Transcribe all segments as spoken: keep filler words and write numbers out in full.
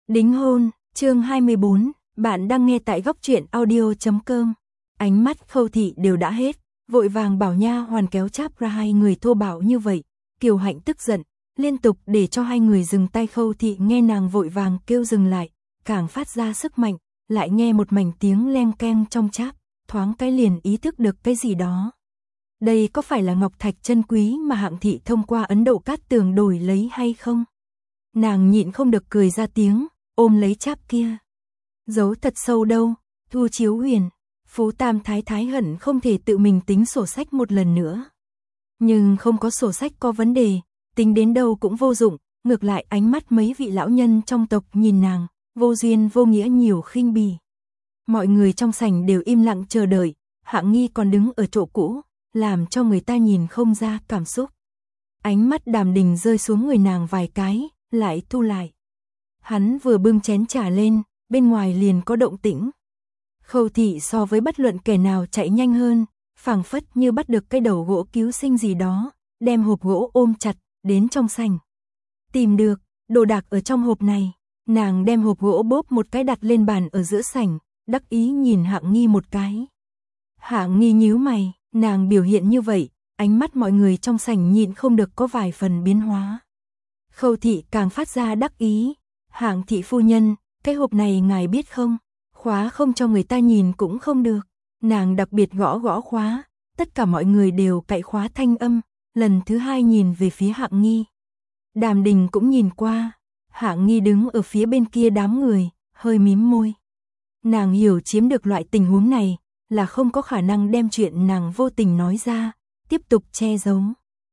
Đính hôn, chương hai mươi bốn, bạn đang nghe tại góc truyện audio chấm com. Ánh mắt Khâu Thị đều đã hết, vội vàng bảo nha hoàn kéo cháp ra hai người thô bạo như vậy. Kiều Hạnh tức giận, liên tục để cho hai người dừng tay. Khâu Thị nghe nàng vội vàng kêu dừng lại, càng phát ra sức mạnh, lại nghe một mảnh tiếng leng keng trong cháp, thoáng cái liền ý thức được cái gì đó. Đây có phải là ngọc thạch chân quý mà Hạng Thị thông qua Ấn Độ Cát Tường đổi lấy hay không? Nàng nhịn không được cười ra tiếng, ôm lấy cháp kia. Giấu thật sâu đâu, Thu Chiếu Huyền. Phú Tam Thái Thái hận không thể tự mình tính sổ sách một lần nữa. Nhưng không có sổ sách có vấn đề, tính đến đâu cũng vô dụng, ngược lại ánh mắt mấy vị lão nhân trong tộc nhìn nàng, vô duyên vô nghĩa nhiều khinh bỉ. Mọi người trong sảnh đều im lặng chờ đợi, Hạng Nghi còn đứng ở chỗ cũ, làm cho người ta nhìn không ra cảm xúc. Ánh mắt Đàm Đình rơi xuống người nàng vài cái, lại thu lại. Hắn vừa bưng chén trà lên, bên ngoài liền có động tĩnh. Khâu Thị so với bất luận kẻ nào chạy nhanh hơn, phảng phất như bắt được cái đầu gỗ cứu sinh gì đó, đem hộp gỗ ôm chặt, đến trong sảnh. Tìm được, đồ đạc ở trong hộp này, nàng đem hộp gỗ bóp một cái đặt lên bàn ở giữa sảnh, đắc ý nhìn Hạng Nghi một cái. Hạng Nghi nhíu mày, nàng biểu hiện như vậy, ánh mắt mọi người trong sảnh nhịn không được có vài phần biến hóa. Khâu Thị càng phát ra đắc ý, Hạng thị phu nhân, cái hộp này ngài biết không, khóa không cho người ta nhìn cũng không được. Nàng đặc biệt gõ gõ khóa, tất cả mọi người đều cạy khóa thanh âm, lần thứ hai nhìn về phía Hạng Nghi. Đàm Đình cũng nhìn qua, Hạng Nghi đứng ở phía bên kia đám người, hơi mím môi. Nàng hiểu chiếm được loại tình huống này, là không có khả năng đem chuyện nàng vô tình nói ra, tiếp tục che giấu.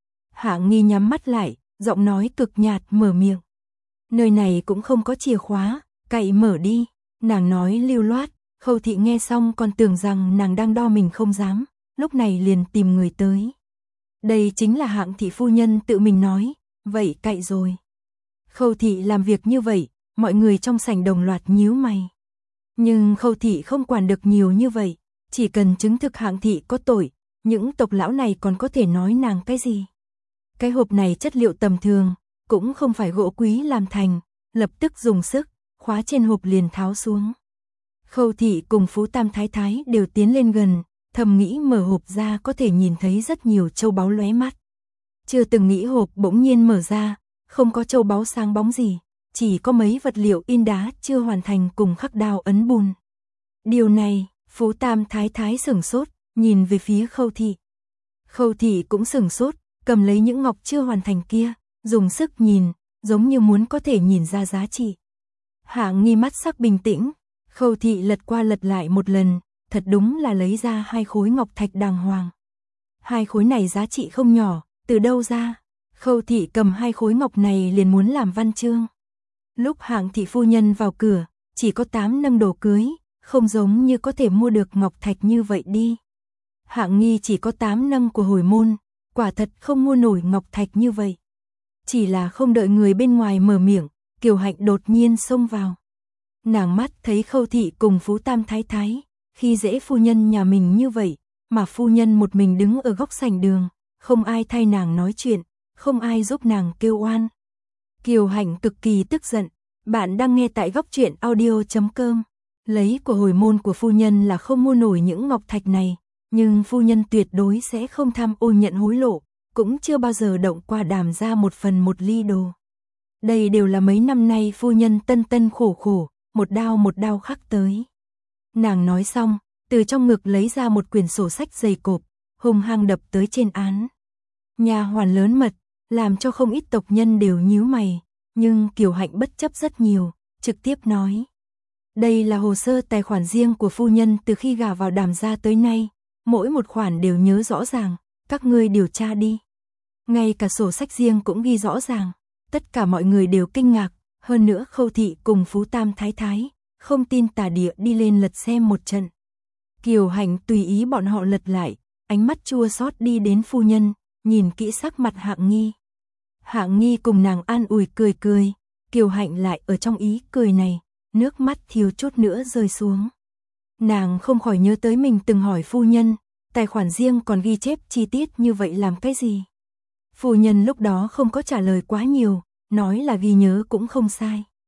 Hạng Nghi nhắm mắt lại, giọng nói cực nhạt mở miệng. Nơi này cũng không có chìa khóa, cậy mở đi. Nàng nói lưu loát, Khâu Thị nghe xong còn tưởng rằng nàng đang đo mình không dám, lúc này liền tìm người tới. Đây chính là Hạng thị phu nhân tự mình nói, vậy cậy rồi. Khâu Thị làm việc như vậy, mọi người trong sảnh đồng loạt nhíu mày. Nhưng Khâu Thị không quản được nhiều như vậy, chỉ cần chứng thực Hạng thị có tội, những tộc lão này còn có thể nói nàng cái gì. Cái hộp này chất liệu tầm thường, cũng không phải gỗ quý làm thành, lập tức dùng sức, khóa trên hộp liền tháo xuống. Khâu Thị cùng Phú Tam Thái Thái đều tiến lên gần, thầm nghĩ mở hộp ra có thể nhìn thấy rất nhiều châu báu lóe mắt. Chưa từng nghĩ hộp bỗng nhiên mở ra, không có châu báu sáng bóng gì, chỉ có mấy vật liệu in đá chưa hoàn thành cùng khắc đao ấn bùn. Điều này, Phú Tam Thái Thái sửng sốt, nhìn về phía Khâu Thị. Khâu Thị cũng sửng sốt, cầm lấy những ngọc chưa hoàn thành kia, dùng sức nhìn, giống như muốn có thể nhìn ra giá trị. Hạng Nghi mắt sắc bình tĩnh, Khâu Thị lật qua lật lại một lần, thật đúng là lấy ra hai khối ngọc thạch đàng hoàng. Hai khối này giá trị không nhỏ, từ đâu ra? Khâu Thị cầm hai khối ngọc này liền muốn làm văn chương. Lúc Hạng thị phu nhân vào cửa, chỉ có tám nâng đồ cưới, không giống như có thể mua được ngọc thạch như vậy đi. Hạng Nghi chỉ có tám nâng của hồi môn, quả thật không mua nổi ngọc thạch như vậy. Chỉ là không đợi người bên ngoài mở miệng, Kiều Hạnh đột nhiên xông vào. Nàng mắt thấy Khâu Thị cùng Phú Tam Thái Thái, khi dễ phu nhân nhà mình như vậy, mà phu nhân một mình đứng ở góc sảnh đường, không ai thay nàng nói chuyện, không ai giúp nàng kêu oan. Kiều Hạnh cực kỳ tức giận, bạn đang nghe tại góc truyện audio chấm com. Lấy của hồi môn của phu nhân là không mua nổi những ngọc thạch này, nhưng phu nhân tuyệt đối sẽ không tham ô nhận hối lộ, cũng chưa bao giờ động qua đàm ra một phần một ly đồ. Đây đều là mấy năm nay phu nhân tân tân khổ khổ, một đao một đao khắc tới. Nàng nói xong, từ trong ngực lấy ra một quyển sổ sách dày cộp, hung hăng đập tới trên án. Nha hoàn lớn mật, làm cho không ít tộc nhân đều nhíu mày, nhưng Kiều Hạnh bất chấp rất nhiều, trực tiếp nói. Đây là hồ sơ tài khoản riêng của phu nhân từ khi gả vào đàm gia tới nay, mỗi một khoản đều nhớ rõ ràng, các ngươi điều tra đi. Ngay cả sổ sách riêng cũng ghi rõ ràng, tất cả mọi người đều kinh ngạc, hơn nữa Khâu Thị cùng Phú Tam Thái Thái, không tin tà địa đi lên lật xem một trận. Kiều Hạnh tùy ý bọn họ lật lại, ánh mắt chua xót đi đến phu nhân, nhìn kỹ sắc mặt Hạng Nghi. Hạng Nghi cùng nàng an ủi cười cười, Kiều Hạnh lại ở trong ý cười này, nước mắt thiếu chút nữa rơi xuống. Nàng không khỏi nhớ tới mình từng hỏi phu nhân, tài khoản riêng còn ghi chép chi tiết như vậy làm cái gì? Phu nhân lúc đó không có trả lời quá nhiều, nói là ghi nhớ cũng không sai.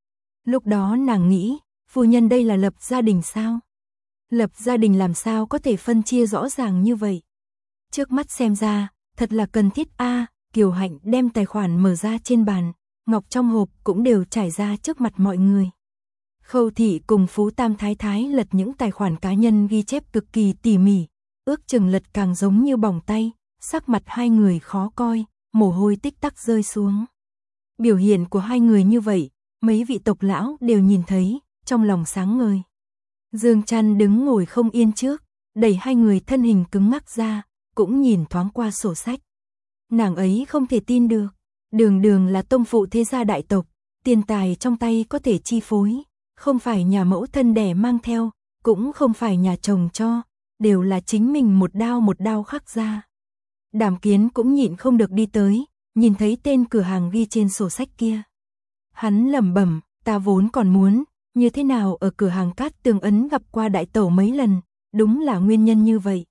Lúc đó nàng nghĩ, phu nhân đây là lập gia đình sao? Lập gia đình làm sao có thể phân chia rõ ràng như vậy? Trước mắt xem ra, thật là cần thiết a. À, Kiều Hạnh đem tài khoản mở ra trên bàn, ngọc trong hộp cũng đều trải ra trước mặt mọi người. Khâu Thị cùng Phú Tam Thái Thái lật những tài khoản cá nhân ghi chép cực kỳ tỉ mỉ, ước chừng lật càng giống như bỏng tay, sắc mặt hai người khó coi, mồ hôi tích tắc rơi xuống. Biểu hiện của hai người như vậy, mấy vị tộc lão đều nhìn thấy, trong lòng sáng ngời. Dương Trăn đứng ngồi không yên trước, đẩy hai người thân hình cứng ngắc ra, cũng nhìn thoáng qua sổ sách. Nàng ấy không thể tin được, đường đường là tông phụ thế gia đại tộc, tiền tài trong tay có thể chi phối, không phải nhà mẫu thân đẻ mang theo, cũng không phải nhà chồng cho, đều là chính mình một đao một đao khắc ra. Đàm Kiến cũng nhịn không được đi tới, nhìn thấy tên cửa hàng ghi trên sổ sách kia. Hắn lẩm bẩm, ta vốn còn muốn, như thế nào ở cửa hàng Cát Tường Ấn gặp qua đại tẩu mấy lần, đúng là nguyên nhân như vậy.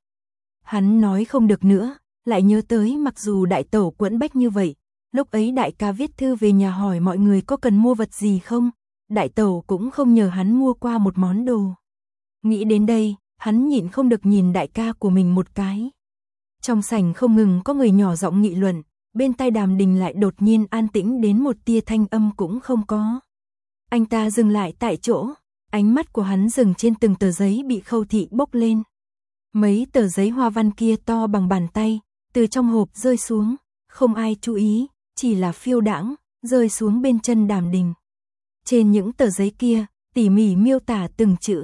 Hắn nói không được nữa, lại nhớ tới mặc dù đại tẩu quẫn bách như vậy, lúc ấy đại ca viết thư về nhà hỏi mọi người có cần mua vật gì không, đại tẩu cũng không nhờ hắn mua qua một món đồ. Nghĩ đến đây, hắn nhịn không được nhìn đại ca của mình một cái. Trong sảnh không ngừng có người nhỏ giọng nghị luận, bên tai Đàm Đình lại đột nhiên an tĩnh đến một tia thanh âm cũng không có. Anh ta dừng lại tại chỗ, ánh mắt của hắn dừng trên từng tờ giấy bị Khâu Thị bốc lên. Mấy tờ giấy hoa văn kia to bằng bàn tay, từ trong hộp rơi xuống, không ai chú ý, chỉ là phiêu đãng, rơi xuống bên chân Đàm Đình. Trên những tờ giấy kia, tỉ mỉ miêu tả từng chữ.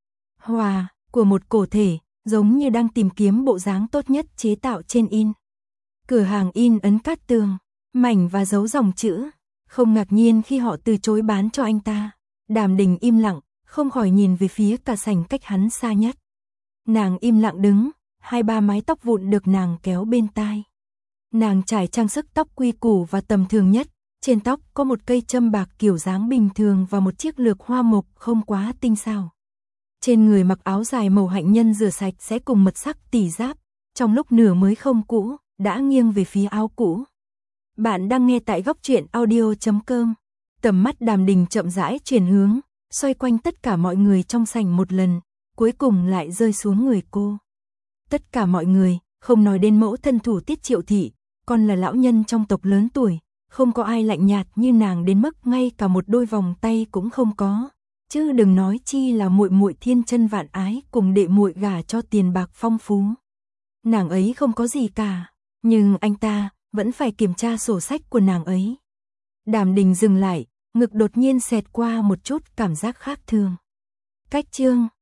Hòa, của một cổ thể, giống như đang tìm kiếm bộ dáng tốt nhất chế tạo trên in. Cửa hàng in ấn Cát Tường, mảnh và dấu dòng chữ. Không ngạc nhiên khi họ từ chối bán cho anh ta. Đàm Đình im lặng, không khỏi nhìn về phía cả sảnh cách hắn xa nhất. Nàng im lặng đứng, hai ba mái tóc vụn được nàng kéo bên tai. Nàng trải trang sức tóc quy củ và tầm thường nhất, trên tóc có một cây châm bạc kiểu dáng bình thường và một chiếc lược hoa mộc không quá tinh xảo. Trên người mặc áo dài màu hạnh nhân rửa sạch sẽ cùng mật sắc tỉ giáp, trong lúc nửa mới không cũ, đã nghiêng về phía áo cũ. Bạn đang nghe tại góc truyện audio chấm com. Tầm mắt Đàm Đình chậm rãi chuyển hướng, xoay quanh tất cả mọi người trong sảnh một lần, cuối cùng lại rơi xuống người cô. Tất cả mọi người, không nói đến mẫu thân Thủ Tiết Triệu Thị, còn là lão nhân trong tộc lớn tuổi, không có ai lạnh nhạt như nàng đến mức ngay cả một đôi vòng tay cũng không có, chứ đừng nói chi là muội muội thiên chân vạn ái cùng đệ muội gả cho tiền bạc phong phú. Nàng ấy không có gì cả, nhưng anh ta vẫn phải kiểm tra sổ sách của nàng ấy. Đàm Đình dừng lại, ngực đột nhiên xẹt qua một chút cảm giác khác thường. Cách chương